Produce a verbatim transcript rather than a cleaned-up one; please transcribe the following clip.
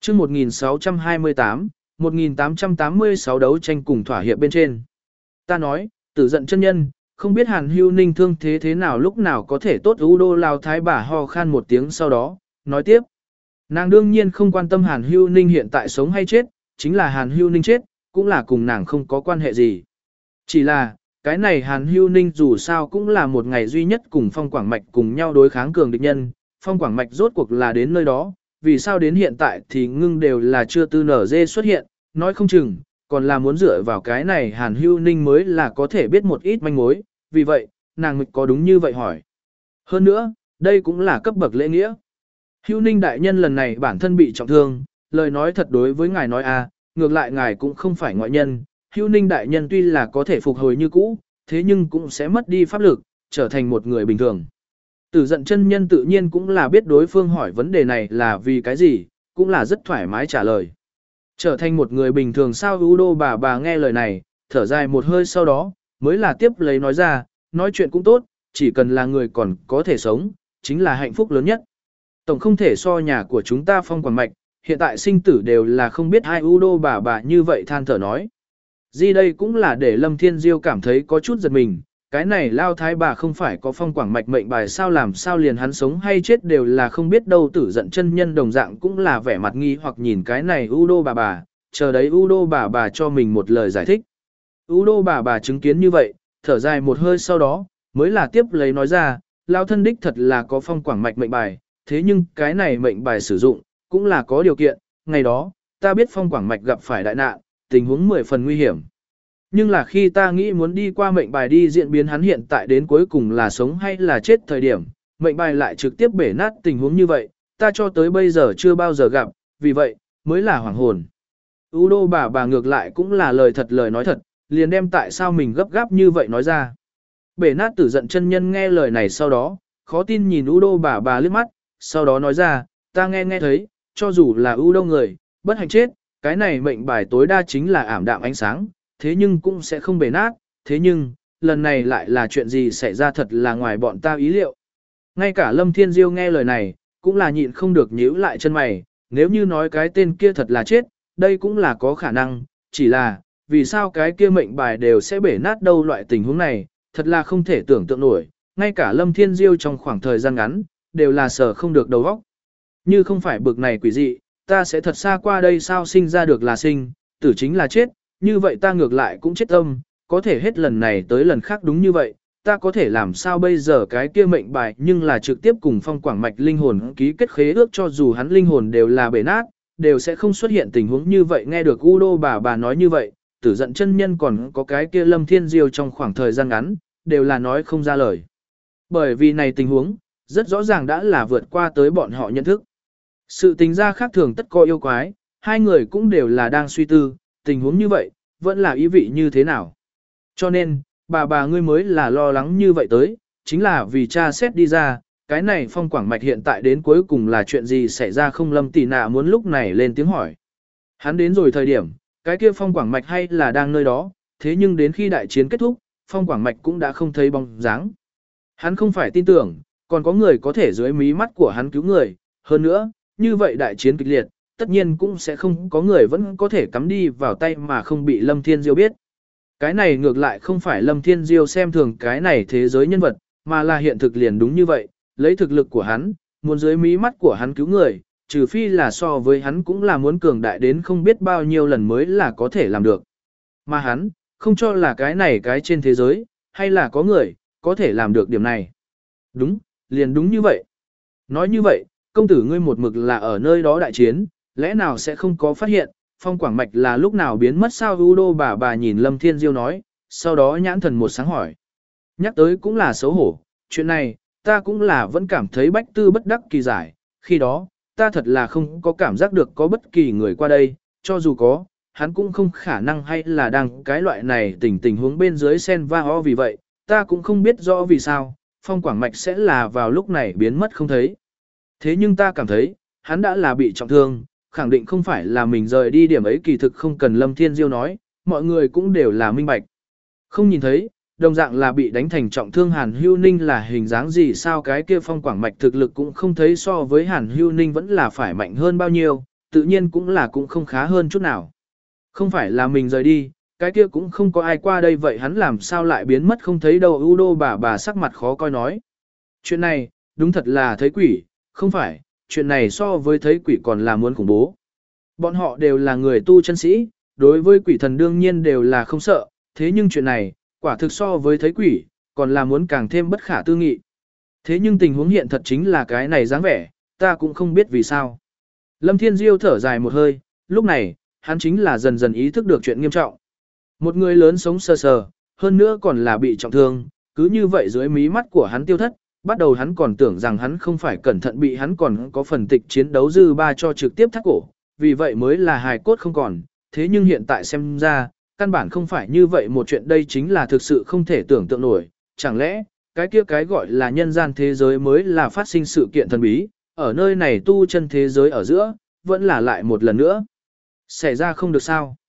chương một nghìn sáu trăm hai mươi tám, một nghìn tám trăm tám mươi sáu đấu tranh cùng thỏa hiệp bên trên. Ta nói, tử giận chân nhân, không biết Hàn Hưu Ninh thương thế thế nào lúc nào có thể tốt. U đô lao thái bà ho khan một tiếng sau đó, nói tiếp. Nàng đương nhiên không quan tâm Hàn Hưu Ninh hiện tại sống hay chết, chính là Hàn Hưu Ninh chết, cũng là cùng nàng không có quan hệ gì. Chỉ là, cái này Hàn Hưu Ninh dù sao cũng là một ngày duy nhất cùng Phong Quảng Mạch cùng nhau đối kháng cường địch nhân, Phong Quảng Mạch rốt cuộc là đến nơi đó, vì sao đến hiện tại thì ngưng đều là chưa tư nở dê xuất hiện, nói không chừng, còn là muốn dựa vào cái này Hàn Hưu Ninh mới là có thể biết một ít manh mối, vì vậy, nàng có đúng như vậy hỏi. Hơn nữa, đây cũng là cấp bậc lễ nghĩa. Hưu Ninh đại nhân lần này bản thân bị trọng thương, lời nói thật đối với ngài nói à, ngược lại ngài cũng không phải ngoại nhân, Hưu Ninh đại nhân tuy là có thể phục hồi như cũ, thế nhưng cũng sẽ mất đi pháp lực, trở thành một người bình thường. Tử giận chân nhân tự nhiên cũng là biết đối phương hỏi vấn đề này là vì cái gì, cũng là rất thoải mái trả lời. Trở thành một người bình thường sao? U đô bà bà nghe lời này, thở dài một hơi sau đó, mới là tiếp lấy nói ra, nói chuyện cũng tốt, chỉ cần là người còn có thể sống, chính là hạnh phúc lớn nhất. Tổng không thể so nhà của chúng ta Phong Quảng Mạch, hiện tại sinh tử đều là không biết hai. U đô bà bà như vậy than thở nói. Di đây cũng là để Lâm Thiên Diêu cảm thấy có chút giật mình, cái này lao thái bà không phải có Phong Quảng Mạch mệnh bài sao, làm sao liền hắn sống hay chết đều là không biết đâu. Tử giận chân nhân đồng dạng cũng là vẻ mặt nghi hoặc nhìn cái này U đô bà bà, chờ đấy U đô bà bà cho mình một lời giải thích. U đô bà bà chứng kiến như vậy, thở dài một hơi sau đó, mới là tiếp lấy nói ra, lao thân đích thật là có Phong Quảng Mạch mệnh bài, thế nhưng cái này mệnh bài sử dụng, cũng là có điều kiện, ngày đó, ta biết Phong Quảng Mạch gặp phải đại nạn, tình huống mười phần nguy hiểm. Nhưng là khi ta nghĩ muốn đi qua mệnh bài đi diễn biến hắn hiện tại đến cuối cùng là sống hay là chết thời điểm, mệnh bài lại trực tiếp bể nát tình huống như vậy, ta cho tới bây giờ chưa bao giờ gặp, vì vậy, mới là hoàng hồn. U đô bà bà ngược lại cũng là lời thật lời nói thật, liền đem tại sao mình gấp gáp như vậy nói ra. Bể nát tử giận chân nhân nghe lời này sau đó, khó tin nhìn U đô bà bà liếc mắt, sau đó nói ra, ta nghe nghe thấy, cho dù là U đô người, bất hạnh chết, cái này mệnh bài tối đa chính là ảm đạm ánh sáng, thế nhưng cũng sẽ không bể nát, thế nhưng, lần này lại là chuyện gì xảy ra thật là ngoài bọn ta ý liệu. Ngay cả Lâm Thiên Diêu nghe lời này, cũng là nhịn không được nhíu lại chân mày, nếu như nói cái tên kia thật là chết, đây cũng là có khả năng, chỉ là, vì sao cái kia mệnh bài đều sẽ bể nát đâu, loại tình huống này, thật là không thể tưởng tượng nổi, ngay cả Lâm Thiên Diêu trong khoảng thời gian ngắn, đều là sở không được đầu óc. Như không phải bực này quỷ dị, ta sẽ thật xa qua đây sao, sinh ra được là sinh, tử chính là chết, như vậy ta ngược lại cũng chết tâm, có thể hết lần này tới lần khác đúng như vậy, ta có thể làm sao bây giờ cái kia mệnh bài nhưng là trực tiếp cùng Phong Quảng Mạch linh hồn ký kết khế ước, cho dù hắn linh hồn đều là bể nát, đều sẽ không xuất hiện tình huống như vậy. Nghe được U đô bà bà nói như vậy, tử giận chân nhân còn có cái kia Lâm Thiên Diêu trong khoảng thời gian ngắn, đều là nói không ra lời. Bởi vì này tình huống, rất rõ ràng đã là vượt qua tới bọn họ nhận thức. Sự tình ra khác thường tất có yêu quái, hai người cũng đều là đang suy tư, tình huống như vậy, vẫn là ý vị như thế nào. Cho nên, bà bà ngươi mới là lo lắng như vậy tới, chính là vì cha xét đi ra, cái này Phong Quảng Mạch hiện tại đến cuối cùng là chuyện gì xảy ra không? Lâm Tỷ Nạ muốn lúc này lên tiếng hỏi. Hắn đến rồi thời điểm, cái kia Phong Quảng Mạch hay là đang nơi đó, thế nhưng đến khi đại chiến kết thúc, Phong Quảng Mạch cũng đã không thấy bóng dáng. Hắn không phải tin tưởng, còn có người có thể dưới mí mắt của hắn cứu người, hơn nữa, như vậy đại chiến kịch liệt, tất nhiên cũng sẽ không có người vẫn có thể cắm đi vào tay mà không bị Lâm Thiên Diêu biết. Cái này ngược lại không phải Lâm Thiên Diêu xem thường cái này thế giới nhân vật, mà là hiện thực liền đúng như vậy, lấy thực lực của hắn, muốn dưới mí mắt của hắn cứu người, trừ phi là so với hắn cũng là muốn cường đại đến không biết bao nhiêu lần mới là có thể làm được. Mà hắn, không cho là cái này cái trên thế giới, hay là có người, có thể làm được điểm này. Đúng, liền đúng như vậy. Nói như vậy, công tử ngươi một mực là ở nơi đó đại chiến, lẽ nào sẽ không có phát hiện, Phong Quảng Mạch là lúc nào biến mất sao? U đô bà bà nhìn Lâm Thiên Diêu nói, sau đó nhãn thần một sáng hỏi. Nhắc tới cũng là xấu hổ, chuyện này, ta cũng là vẫn cảm thấy bách tư bất đắc kỳ giải, khi đó, ta thật là không có cảm giác được có bất kỳ người qua đây, cho dù có, hắn cũng không khả năng hay là đang cái loại này tình tình huống bên dưới sen va ho, vì vậy, ta cũng không biết rõ vì sao, Phong Quảng Mạch sẽ là vào lúc này biến mất không thấy. Thế nhưng ta cảm thấy, hắn đã là bị trọng thương, khẳng định không phải là mình rời đi điểm ấy, kỳ thực không cần Lâm Thiên Diêu nói, mọi người cũng đều là minh bạch. Không nhìn thấy, đồng dạng là bị đánh thành trọng thương Hàn Hưu Ninh là hình dáng gì sao, cái kia Phong Quảng Mạch thực lực cũng không thấy so với Hàn Hưu Ninh vẫn là phải mạnh hơn bao nhiêu, tự nhiên cũng là cũng không khá hơn chút nào. Không phải là mình rời đi, cái kia cũng không có ai qua đây vậy hắn làm sao lại biến mất không thấy đâu. Udo bà bà sắc mặt khó coi nói. Chuyện này, đúng thật là thấy quỷ, không phải, chuyện này so với thấy quỷ còn là muốn khủng bố. Bọn họ đều là người tu chân sĩ, đối với quỷ thần đương nhiên đều là không sợ, thế nhưng chuyện này, quả thực so với thấy quỷ, còn là muốn càng thêm bất khả tư nghị. Thế nhưng tình huống hiện thật chính là cái này dáng vẻ, ta cũng không biết vì sao. Lâm Thiên Diêu thở dài một hơi, lúc này, hắn chính là dần dần ý thức được chuyện nghiêm trọng. Một người lớn sống sờ sờ, hơn nữa còn là bị trọng thương, cứ như vậy dưới mí mắt của hắn tiêu thất, bắt đầu hắn còn tưởng rằng hắn không phải cẩn thận bị hắn còn có phần tịch chiến đấu dư ba cho trực tiếp thắt cổ, vì vậy mới là hài cốt không còn, thế nhưng hiện tại xem ra, căn bản không phải như vậy một chuyện đây chính là thực sự không thể tưởng tượng nổi, chẳng lẽ, cái kia cái gọi là nhân gian thế giới mới là phát sinh sự kiện thần bí, ở nơi này tu chân thế giới ở giữa, vẫn là lại một lần nữa. Xảy ra không được sao.